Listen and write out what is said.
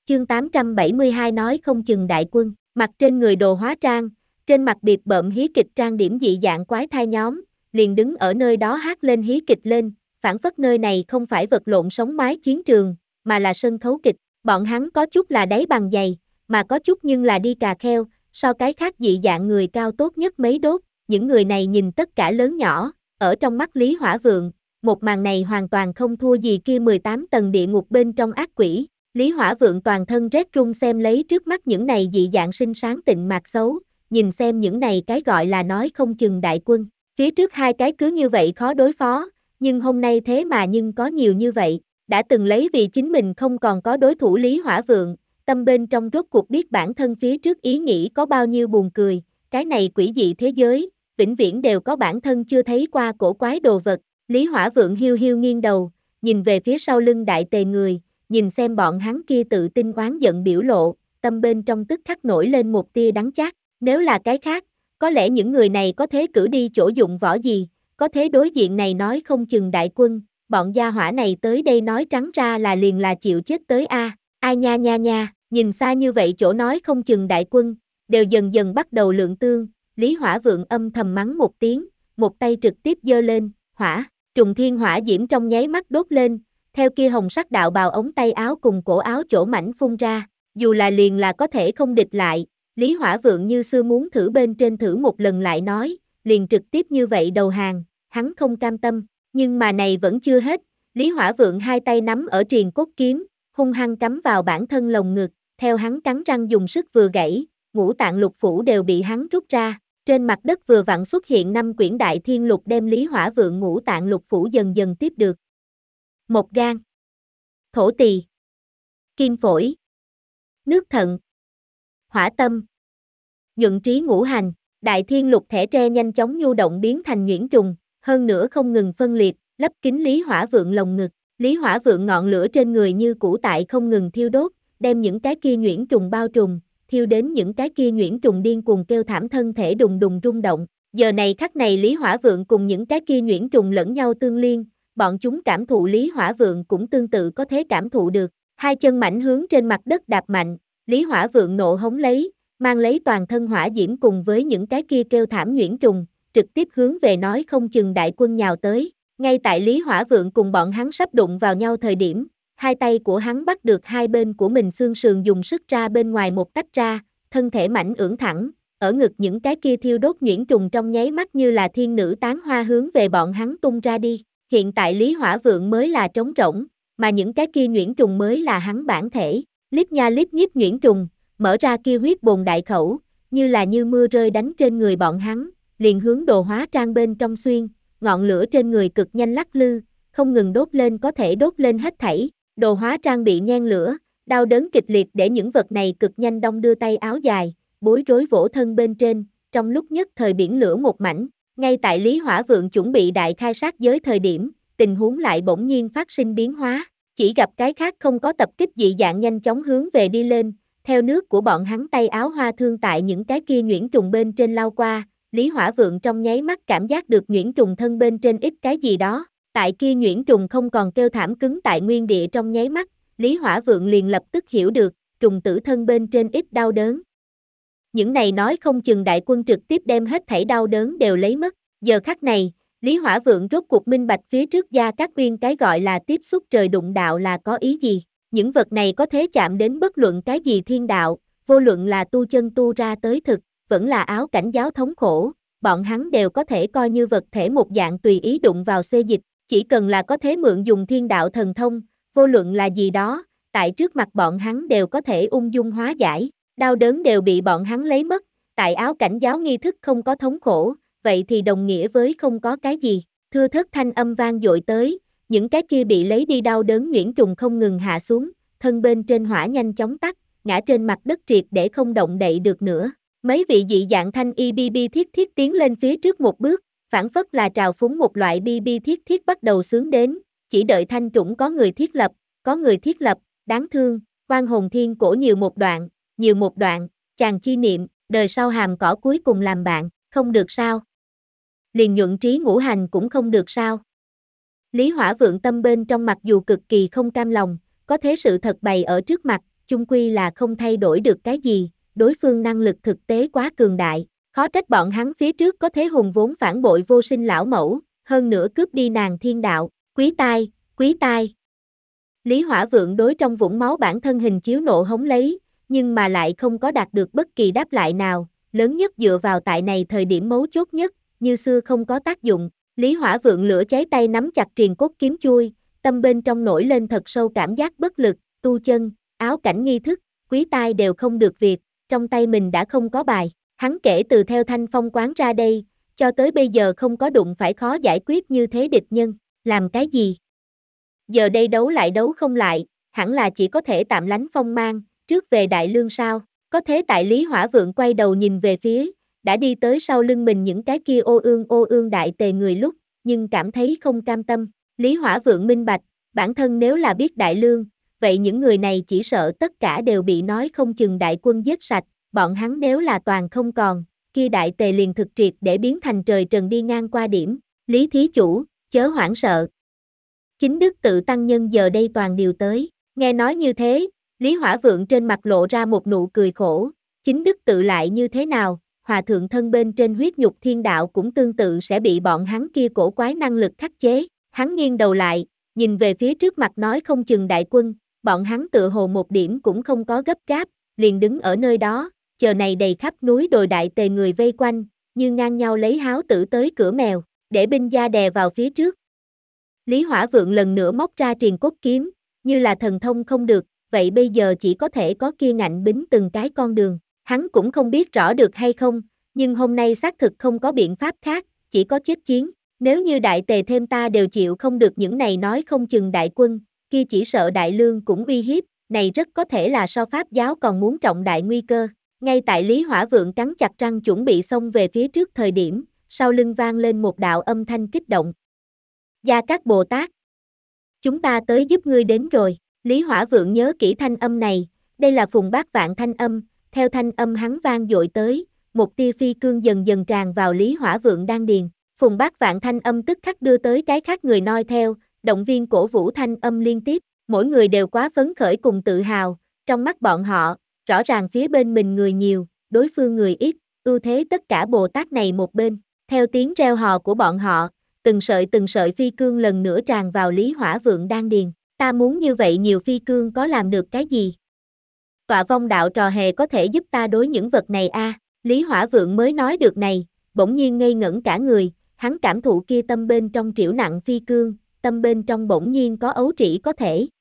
Chương 872 nói không chừng đại quân, mặc trên người đồ hóa trang, trên mặt bịp bợm hí kịch trang điểm dị dạng quái thai nhóm, liền đứng ở nơi đó hát lên hí kịch lên, phảng phất nơi này không phải vật lộn sống mái chiến trường, mà là sân khấu kịch. Bọn hắn có chút là đáy bằng giày, mà có chút nhưng là đi cà kheo, so cái khác dị dạng người cao tốt nhất mấy đốt, những người này nhìn tất cả lớn nhỏ, ở trong mắt Lý Hỏa Vượng, một màn này hoàn toàn không thua gì kia 18 tầng địa ngục bên trong ác quỷ. Lý Hỏa Vượng toàn thân rét run xem lấy trước mắt những này dị dạng xinh sáng tịnh mạc xấu, nhìn xem những này cái gọi là nói không chừng đại quân, phía trước hai cái cứ như vậy khó đối phó, nhưng hôm nay thế mà nhưng có nhiều như vậy, đã từng lấy vì chính mình không còn có đối thủ Lý Hỏa Vượng, tâm bên trong rốt cuộc biết bản thân phía trước ý nghĩ có bao nhiêu buồn cười, cái này quỷ dị thế giới, vĩnh viễn đều có bản thân chưa thấy qua cổ quái đồ vật. Lý Hỏa Vượng hiu hiu nghiêng đầu, nhìn về phía sau lưng đại tề người, nhìn xem bọn hắn kia tự tin oán giận biểu lộ, tâm bên trong tức khắc nổi lên một tia đắng chát, nếu là cái khác, có lẽ những người này có thế cử đi chỗ dụng võ gì, có thế đối diện này nói không chừng đại quân, bọn gia hỏa này tới đây nói trắng ra là liền là chịu chết tới a. Ai nha nha nha, nhìn xa như vậy chỗ nói không chừng đại quân, đều dần dần bắt đầu lượng tương, Lý Hỏa Vượng âm thầm mắng một tiếng, một tay trực tiếp giơ lên, hỏa, trùng thiên hỏa diễm trong nháy mắt đốt lên, theo kia hồng sắc đạo bào ống tay áo cùng cổ áo chỗ mảnh phun ra, dù là liền là có thể không địch lại, Lý Hỏa Vượng như xưa muốn thử bên trên thử một lần lại nói, liền trực tiếp như vậy đầu hàng, hắn không cam tâm, nhưng mà này vẫn chưa hết, Lý Hỏa Vượng hai tay nắm ở triền cốt kiếm, hung hăng cắm vào bản thân lồng ngực, theo hắn cắn răng dùng sức vừa gãy, ngũ tạng lục phủ đều bị hắn rút ra, trên mặt đất vừa vặn xuất hiện 5 quyển đại thiên lục đem Lý Hỏa Vượng ngũ tạng lục phủ dần dần tiếp được. Một gan, thổ tỳ, kim phổi, nước thận, hỏa tâm, nhuận trí ngũ hành, đại thiên lục thẻ tre nhanh chóng nhu động biến thành nhuyễn trùng, hơn nữa không ngừng phân liệt, lấp kín Lý Hỏa Vượng lồng ngực. Lý Hỏa Vượng ngọn lửa trên người như cũ tại không ngừng thiêu đốt, đem những cái kia nhuyễn trùng bao trùm, thiêu đến những cái kia nhuyễn trùng điên cuồng kêu thảm thân thể đùng đùng rung động. Giờ này khắc này Lý Hỏa Vượng cùng những cái kia nhuyễn trùng lẫn nhau tương liên, bọn chúng cảm thụ Lý Hỏa Vượng cũng tương tự có thể cảm thụ được. Hai chân mảnh hướng trên mặt đất đạp mạnh, Lý Hỏa Vượng nộ hống lấy, mang lấy toàn thân hỏa diễm cùng với những cái kia kêu thảm nhuyễn trùng, trực tiếp hướng về nói không chừng đại quân nhào tới. Ngay tại Lý Hỏa Vượng cùng bọn hắn sắp đụng vào nhau thời điểm, hai tay của hắn bắt được hai bên của mình xương sườn dùng sức ra bên ngoài một tách ra, thân thể mảnh ưỡn thẳng, ở ngực những cái kia thiêu đốt nhuyễn trùng trong nháy mắt như là thiên nữ tán hoa hướng về bọn hắn tung ra đi. Hiện tại Lý Hỏa Vượng mới là trống rỗng, mà những cái kia nhuyễn trùng mới là hắn bản thể. Líp nha líp nhíp nhuyễn trùng, mở ra kia huyết bồn đại khẩu, như mưa rơi đánh trên người bọn hắn, liền hướng đồ hóa trang bên trong xuyên. Ngọn lửa trên người cực nhanh lắc lư, không ngừng đốt lên có thể đốt lên hết thảy, đồ hóa trang bị nhen lửa, đau đớn kịch liệt để những vật này cực nhanh đong đưa tay áo dài, bối rối vỗ thân bên trên, trong lúc nhất thời biển lửa một mảnh, ngay tại Lý Hỏa Vượng chuẩn bị đại khai sát giới thời điểm, tình huống lại bỗng nhiên phát sinh biến hóa, chỉ gặp cái khác không có tập kích dị dạng nhanh chóng hướng về đi lên, theo nước của bọn hắn tay áo hoa thương tại những cái kia nhuyễn trùng bên trên lao qua. Lý Hỏa Vượng trong nháy mắt cảm giác được nhuyễn trùng thân bên trên ít cái gì đó, tại kia nhuyễn trùng không còn kêu thảm cứng tại nguyên địa trong nháy mắt, Lý Hỏa Vượng liền lập tức hiểu được, trùng tử thân bên trên ít đau đớn. Những này nói không chừng đại quân trực tiếp đem hết thảy đau đớn đều lấy mất, giờ khắc này, Lý Hỏa Vượng rốt cuộc minh bạch phía trước Gia Cát Uyên cái gọi là tiếp xúc trời đụng đạo là có ý gì, những vật này có thể chạm đến bất luận cái gì thiên đạo, vô luận là tu chân tu ra tới thực, vẫn là áo cảnh giáo thống khổ, bọn hắn đều có thể coi như vật thể một dạng tùy ý đụng vào xê dịch, chỉ cần là có thể mượn dùng thiên đạo thần thông, vô luận là gì đó, tại trước mặt bọn hắn đều có thể ung dung hóa giải, đau đớn đều bị bọn hắn lấy mất, tại áo cảnh giáo nghi thức không có thống khổ, vậy thì đồng nghĩa với không có cái gì, thưa thớt thanh âm vang dội tới, những cái kia bị lấy đi đau đớn nhuyễn trùng không ngừng hạ xuống, thân bên trên hỏa nhanh chóng tắt, ngã trên mặt đất triệt để không động đậy được nữa. Mấy vị dị dạng thanh y bi thiết thiết tiến lên phía trước một bước, phảng phất là trào phúng một loại bi thiết thiết bắt đầu sướng đến, chỉ đợi thanh trũng có người thiết lập, đáng thương, oan hồn thiên cổ nhiều một đoạn, chàng chi niệm, đời sau hàm cỏ cuối cùng làm bạn, không được sao? Liền nhuận trí ngũ hành cũng không được sao? Lý Hỏa Vượng tâm bên trong mặc dù cực kỳ không cam lòng, có thế sự thật bày ở trước mặt, chung quy là không thay đổi được cái gì, đối phương năng lực thực tế quá cường đại, khó trách bọn hắn phía trước có thế hùng vốn phản bội vô sinh lão mẫu, hơn nữa cướp đi nàng thiên đạo, quý tai, quý tai. Lý Hỏa Vượng đối trong vũng máu bản thân hình chiếu nộ hống lấy, nhưng mà lại không có đạt được bất kỳ đáp lại nào, lớn nhất dựa vào tại này thời điểm mấu chốt nhất, như xưa không có tác dụng. Lý Hỏa Vượng lửa cháy tay nắm chặt triền cốt kiếm chui, tâm bên trong nổi lên thật sâu cảm giác bất lực, tu chân, áo cảnh nghi thức, quý tai đều không được việc, trong tay mình đã không có bài. Hắn kể từ theo Thanh Phong quán ra đây, cho tới bây giờ không có đụng phải khó giải quyết như thế địch nhân, làm cái gì? Giờ đây đấu lại đấu không lại, hẳn là chỉ có thể tạm lánh phong mang, trước về Đại Lương sao? Có thế tại Lý Hỏa Vượng quay đầu nhìn về phía, đã đi tới sau lưng mình những cái kia ô ương đại tề người lúc, nhưng cảm thấy không cam tâm. Lý Hỏa Vượng minh bạch, bản thân nếu là biết Đại Lương, vậy những người này chỉ sợ tất cả đều bị nói không chừng đại quân giết sạch, bọn hắn nếu là toàn không còn, kia đại tề liền thực triệt để biến thành trời trần đi ngang qua điểm. Lý thí chủ, chớ hoảng sợ. Chính đức tự tăng nhân giờ đây toàn điều tới, nghe nói như thế, Lý Hỏa Vượng trên mặt lộ ra một nụ cười khổ, chính đức tự lại như thế nào, hòa thượng thân bên trên huyết nhục thiên đạo cũng tương tự sẽ bị bọn hắn kia cổ quái năng lực khắc chế, hắn nghiêng đầu lại, nhìn về phía trước mặt nói không chừng đại quân, bọn hắn tựa hồ một điểm cũng không có gấp gáp, liền đứng ở nơi đó, chờ này đầy khắp núi đồi đại tề người vây quanh, như ngang nhau lấy háo tử tới cửa mèo, để binh gia đè vào phía trước. Lý Hỏa Vượng lần nữa móc ra triền cốt kiếm, như là thần thông không được, vậy bây giờ chỉ có thể có kia ngạnh bính từng cái con đường, hắn cũng không biết rõ được hay không, nhưng hôm nay xác thực không có biện pháp khác, chỉ có chết chiến, nếu như đại tề thêm ta đều chịu không được những này nói không chừng đại quân, kia chỉ sợ Đại Lương cũng uy hiếp, này rất có thể là so pháp giáo còn muốn trọng đại nguy cơ. Ngay tại Lý Hỏa Vượng cắn chặt răng chuẩn bị xông về phía trước thời điểm, sau lưng vang lên một đạo âm thanh kích động. Gia Cát Bồ Tát, chúng ta tới giúp ngươi đến rồi. Lý Hỏa Vượng nhớ kỹ thanh âm này, đây là Phùng Bát Vạn thanh âm, theo thanh âm hắn vang dội tới, một tia phi cương dần dần tràn vào Lý Hỏa Vượng đan điền. Phùng Bát Vạn thanh âm tức khắc đưa tới cái khác người noi theo, động viên cổ vũ thanh âm liên tiếp, mỗi người đều quá phấn khởi cùng tự hào, trong mắt bọn họ, rõ ràng phía bên mình người nhiều, đối phương người ít, ưu thế tất cả Bồ Tát này một bên. Theo tiếng reo hò của bọn họ, từng sợi phi cương lần nữa tràn vào Lý Hỏa Vượng đan điền. Ta muốn như vậy nhiều phi cương có làm được cái gì? Tọa vong đạo trò hề có thể giúp ta đối những vật này a? Lý Hỏa Vượng mới nói được này, bỗng nhiên ngây ngẩn cả người, hắn cảm thụ kia tâm bên trong triểu nặng phi cương, tâm bên trong bỗng nhiên có ấu trĩ có thể.